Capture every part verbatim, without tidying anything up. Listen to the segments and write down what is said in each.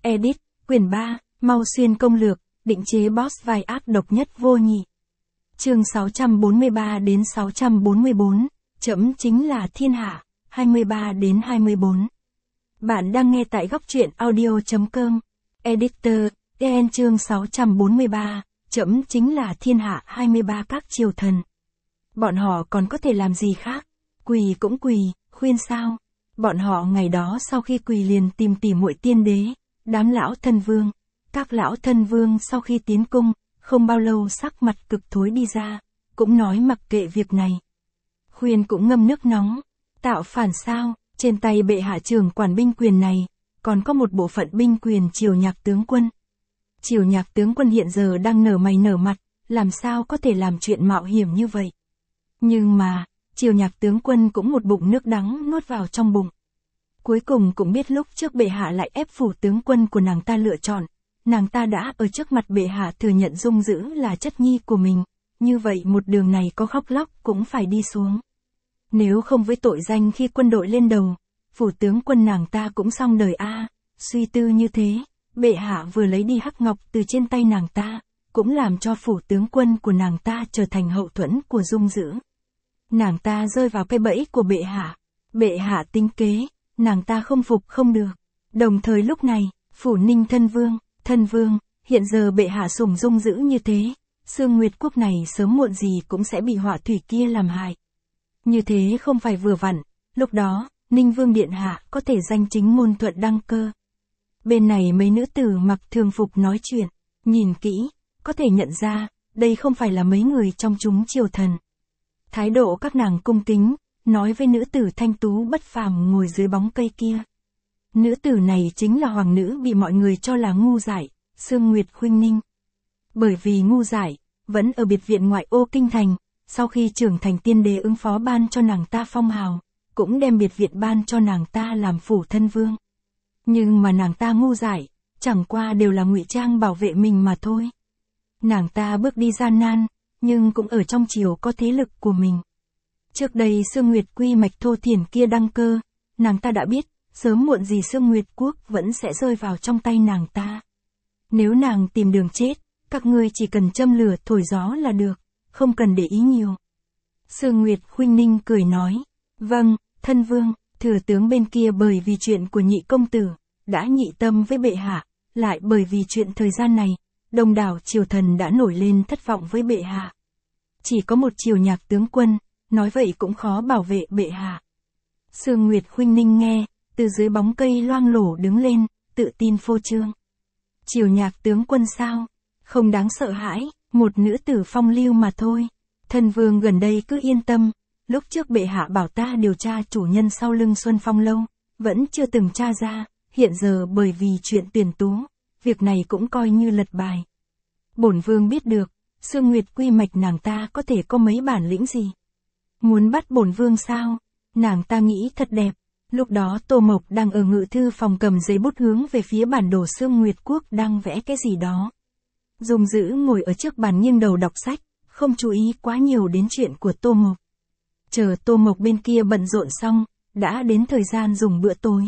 Edit, quyển ba, Mau Xuyên công lược, định chế boss vai ác độc nhất vô nhị. Chương sáu trăm bốn mươi ba đến sáu trăm bốn mươi bốn, chấm chính là thiên hạ, hai mươi ba đến hai mươi bốn. Bạn đang nghe tại góc truyện audio chấm com. Editor, en chương sáu trăm bốn mươi ba, chấm chính là thiên hạ hai mươi ba các triều thần. Bọn họ còn có thể làm gì khác? Quỳ cũng quỳ, khuyên sao? Bọn họ ngày đó sau khi quỳ liền tìm tỉ muội tiên đế, đám lão thân vương. Các lão thân vương sau khi tiến cung, không bao lâu sắc mặt cực thối đi ra, cũng nói mặc kệ việc này. Khuyên cũng ngâm nước nóng, tạo phản sao, trên tay bệ hạ trưởng quản binh quyền này, còn có một bộ phận binh quyền triều nhạc tướng quân. Triều nhạc tướng quân hiện giờ đang nở mày nở mặt, làm sao có thể làm chuyện mạo hiểm như vậy. Nhưng mà, triều nhạc tướng quân cũng một bụng nước đắng nuốt vào trong bụng. Cuối cùng cũng biết lúc trước bệ hạ lại ép phủ tướng quân của nàng ta lựa chọn. Nàng ta đã ở trước mặt bệ hạ thừa nhận Dung Dữ là chất nhi của mình, như vậy một đường này có khóc lóc cũng phải đi xuống. Nếu không với tội danh khi quân đội lên đầu, phủ tướng quân nàng ta cũng xong đời a. À, suy tư như thế, bệ hạ vừa lấy đi hắc ngọc từ trên tay nàng ta, cũng làm cho phủ tướng quân của nàng ta trở thành hậu thuẫn của Dung Dữ. Nàng ta rơi vào cái bẫy của bệ hạ, bệ hạ tính kế, nàng ta không phục không được. Đồng thời lúc này, phủ Ninh thân vương, thân vương, hiện giờ bệ hạ sủng Dung Dữ như thế, Sương Nguyệt quốc này sớm muộn gì cũng sẽ bị họa thủy kia làm hại. Như thế không phải vừa vặn, lúc đó, Ninh vương điện hạ có thể danh chính ngôn thuận đăng cơ. Bên này mấy nữ tử mặc thường phục nói chuyện, nhìn kỹ, có thể nhận ra, đây không phải là mấy người trong chúng triều thần. Thái độ các nàng cung kính, nói với nữ tử thanh tú bất phàm ngồi dưới bóng cây kia. Nữ tử này chính là hoàng nữ bị mọi người cho là ngu dại, Sương Nguyệt Khuynh Ninh. Bởi vì ngu dại, vẫn ở biệt viện ngoại ô kinh thành, sau khi trưởng thành tiên đế ứng phó ban cho nàng ta phong hào, cũng đem biệt viện ban cho nàng ta làm phủ thân vương. Nhưng mà nàng ta ngu dại, chẳng qua đều là ngụy trang bảo vệ mình mà thôi. Nàng ta bước đi gian nan, nhưng cũng ở trong triều có thế lực của mình. Trước đây Sương Nguyệt quy mạch thô thiển kia đăng cơ, nàng ta đã biết, sớm muộn gì Sương Nguyệt quốc vẫn sẽ rơi vào trong tay nàng ta. Nếu nàng tìm đường chết, các ngươi chỉ cần châm lửa thổi gió là được, không cần để ý nhiều. Sương Nguyệt Khuynh Ninh cười nói, vâng, thân vương, thừa tướng bên kia bởi vì chuyện của nhị công tử, đã nhị tâm với bệ hạ, lại bởi vì chuyện thời gian này, đông đảo triều thần đã nổi lên thất vọng với bệ hạ. Chỉ có một triều nhạc tướng quân, nói vậy cũng khó bảo vệ bệ hạ. Sương Nguyệt Khuynh Ninh nghe, từ dưới bóng cây loang lổ đứng lên, tự tin phô trương. Triều nhạc tướng quân sao? Không đáng sợ hãi, một nữ tử phong lưu mà thôi. Thân vương gần đây cứ yên tâm, lúc trước bệ hạ bảo ta điều tra chủ nhân sau lưng Xuân Phong lâu, vẫn chưa từng tra ra, hiện giờ bởi vì chuyện tuyển tú, việc này cũng coi như lật bài. Bổn vương biết được, Sương Nguyệt quy mạch nàng ta có thể có mấy bản lĩnh gì. Muốn bắt bổn vương sao? Nàng ta nghĩ thật đẹp. Lúc đó Tô Mộc đang ở ngự thư phòng cầm giấy bút hướng về phía bản đồ Sương Nguyệt quốc đang vẽ cái gì đó. Dung Dữ ngồi ở trước bàn nghiêng đầu đọc sách, không chú ý quá nhiều đến chuyện của Tô Mộc. Chờ Tô Mộc bên kia bận rộn xong, đã đến thời gian dùng bữa tối.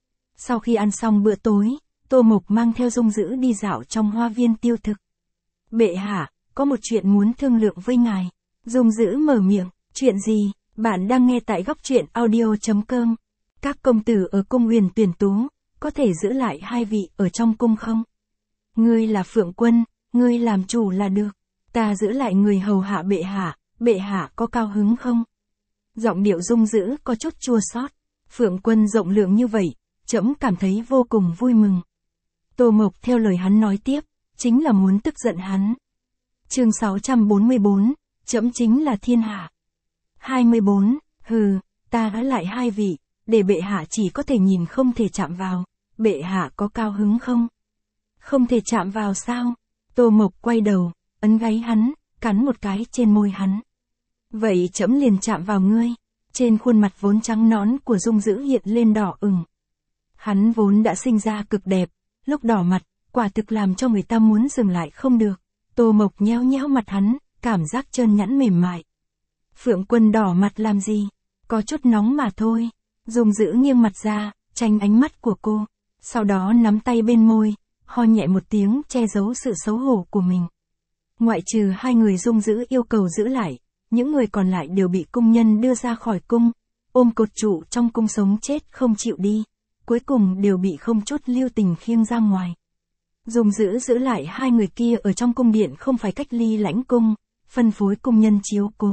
Sau khi ăn xong bữa tối, Tô Mộc mang theo Dung Dữ đi dạo trong hoa viên tiêu thực. Bệ hạ, có một chuyện muốn thương lượng với ngài. Dung Dữ mở miệng, chuyện gì? Bạn đang nghe tại góc truyện audio chấm com. Các công tử ở cung huyền tuyển tú, có thể giữ lại hai vị ở trong cung không? Ngươi là Phượng Quân, ngươi làm chủ là được. Ta giữ lại người hầu hạ bệ hạ, bệ hạ có cao hứng không? Giọng điệu Dung Dữ có chút chua xót. Phượng Quân rộng lượng như vậy, trẫm cảm thấy vô cùng vui mừng. Tô Mộc theo lời hắn nói tiếp, chính là muốn tức giận hắn. Chương sáu trăm bốn mươi bốn, trẫm chính là thiên hạ. hai mươi bốn, hừ, ta đã lại hai vị, để bệ hạ chỉ có thể nhìn không thể chạm vào, bệ hạ có cao hứng không? Không thể chạm vào sao? Tô Mộc quay đầu, ấn gáy hắn, cắn một cái trên môi hắn. Vậy trẫm liền chạm vào ngươi. Trên khuôn mặt vốn trắng nõn của Dung Dữ hiện lên đỏ ửng. Hắn vốn đã sinh ra cực đẹp, lúc đỏ mặt, quả thực làm cho người ta muốn dừng lại không được. Tô Mộc nhéo nhéo mặt hắn, cảm giác trơn nhẵn mềm mại. Phượng Quân đỏ mặt làm gì? Có chút nóng mà thôi. Dung Dữ nghiêng mặt ra, tránh ánh mắt của cô. sau đó nắm tay bên môi, ho nhẹ một tiếng che giấu sự xấu hổ của mình. Ngoại trừ hai người Dung Dữ yêu cầu giữ lại, những người còn lại đều bị cung nhân đưa ra khỏi cung, ôm cột trụ trong cung sống chết không chịu đi, cuối cùng đều bị không chút lưu tình khiêng ra ngoài. Dung Dữ giữ lại hai người kia ở trong cung điện không phải cách ly lãnh cung, phân phối cung nhân chiếu cố.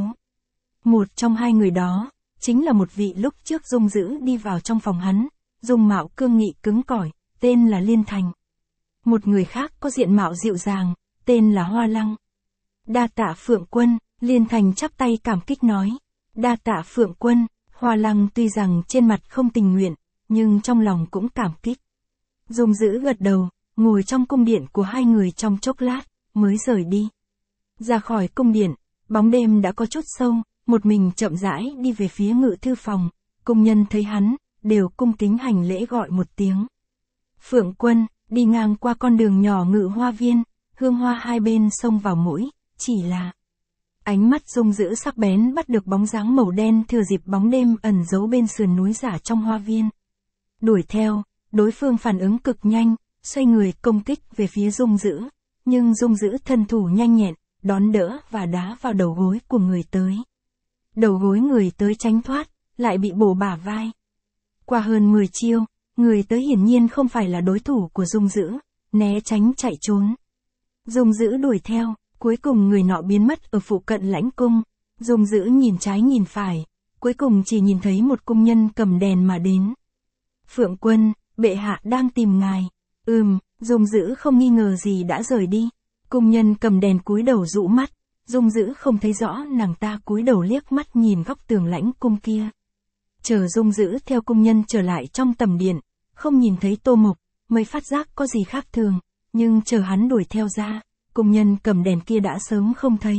Một trong hai người đó, chính là một vị lúc trước Dung Dữ đi vào trong phòng hắn, dung mạo cương nghị cứng cỏi, tên là Liên Thành. Một người khác có diện mạo dịu dàng, tên là Hoa Lăng. Đa tạ Phượng Quân, Liên Thành chắp tay cảm kích nói. Đa tạ Phượng Quân, Hoa Lăng tuy rằng trên mặt không tình nguyện, nhưng trong lòng cũng cảm kích. Dung Dữ gật đầu, ngồi trong cung điện của hai người trong chốc lát, mới rời đi. Ra khỏi cung điện, bóng đêm đã có chút sâu, một mình chậm rãi đi về phía ngự thư phòng, cung nhân thấy hắn, đều cung kính hành lễ gọi một tiếng. Phượng Quân, đi ngang qua con đường nhỏ ngự hoa viên, hương hoa hai bên xông vào mũi, chỉ là... Ánh mắt Dung Dữ sắc bén bắt được bóng dáng màu đen thừa dịp bóng đêm ẩn giấu bên sườn núi giả trong hoa viên. Đuổi theo, đối phương phản ứng cực nhanh, xoay người công kích về phía Dung Dữ, nhưng Dung Dữ thân thủ nhanh nhẹn, đón đỡ và đá vào đầu gối của người tới. Đầu gối người tới tránh thoát, lại bị bổ bả vai. Qua hơn mười chiêu, người tới hiển nhiên không phải là đối thủ của Dung Dữ, né tránh chạy trốn. Dung Dữ đuổi theo, cuối cùng người nọ biến mất ở phụ cận lãnh cung. Dung Dữ nhìn trái nhìn phải, cuối cùng chỉ nhìn thấy một cung nhân cầm đèn mà đến. Phượng Quân, bệ hạ đang tìm ngài. Ừm, Dung Dữ không nghi ngờ gì đã rời đi. Cung nhân cầm đèn cúi đầu dụ mắt, Dung Dữ không thấy rõ, nàng ta cúi đầu liếc mắt nhìn góc tường lãnh cung kia. Chờ Dung Dữ theo cung nhân trở lại trong tầm điện, không nhìn thấy Tô Mộc, mới phát giác có gì khác thường, nhưng chờ hắn đuổi theo ra, cung nhân cầm đèn kia đã sớm không thấy.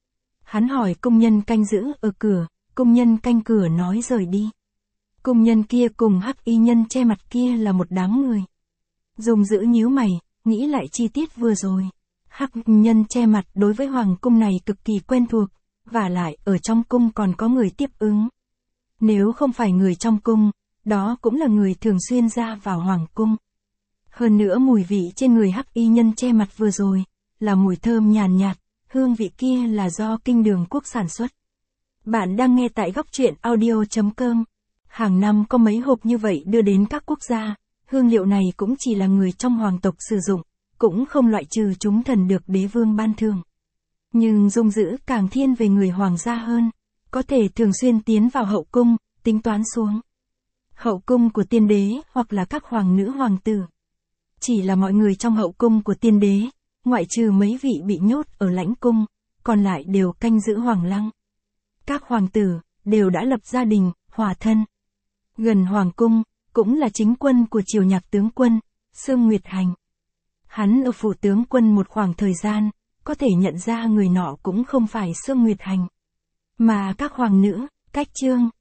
Hắn hỏi cung nhân canh giữ ở cửa, cung nhân canh cửa nói rời đi. Cung nhân kia cùng hắc y nhân che mặt kia là một đám người. Dung Dữ nhíu mày, nghĩ lại chi tiết vừa rồi. Hắc nhân che mặt đối với hoàng cung này cực kỳ quen thuộc, và lại ở trong cung còn có người tiếp ứng. Nếu không phải người trong cung, đó cũng là người thường xuyên ra vào hoàng cung. Hơn nữa mùi vị trên người hắc y nhân che mặt vừa rồi, là mùi thơm nhàn nhạt, hương vị kia là do Kinh Đường Quốc sản xuất. Bạn đang nghe tại góc truyện audio chấm com. Hàng năm có mấy hộp như vậy đưa đến các quốc gia, hương liệu này cũng chỉ là người trong hoàng tộc sử dụng, cũng không loại trừ chúng thần được đế vương ban thưởng. Nhưng Dung Dữ càng thiên về người hoàng gia hơn, có thể thường xuyên tiến vào hậu cung, tính toán xuống. Hậu cung của tiên đế hoặc là các hoàng nữ hoàng tử. Chỉ là mọi người trong hậu cung của tiên đế, ngoại trừ mấy vị bị nhốt ở lãnh cung, còn lại đều canh giữ hoàng lăng. Các hoàng tử, đều đã lập gia đình, hòa thân. Gần hoàng cung, cũng là chính quân của triều nhạc tướng quân, Sương Nguyệt Hành. Hắn ở phủ tướng quân một khoảng thời gian, có thể nhận ra người nọ cũng không phải Sương Nguyệt Hành, mà các hoàng nữ, Cách Trương,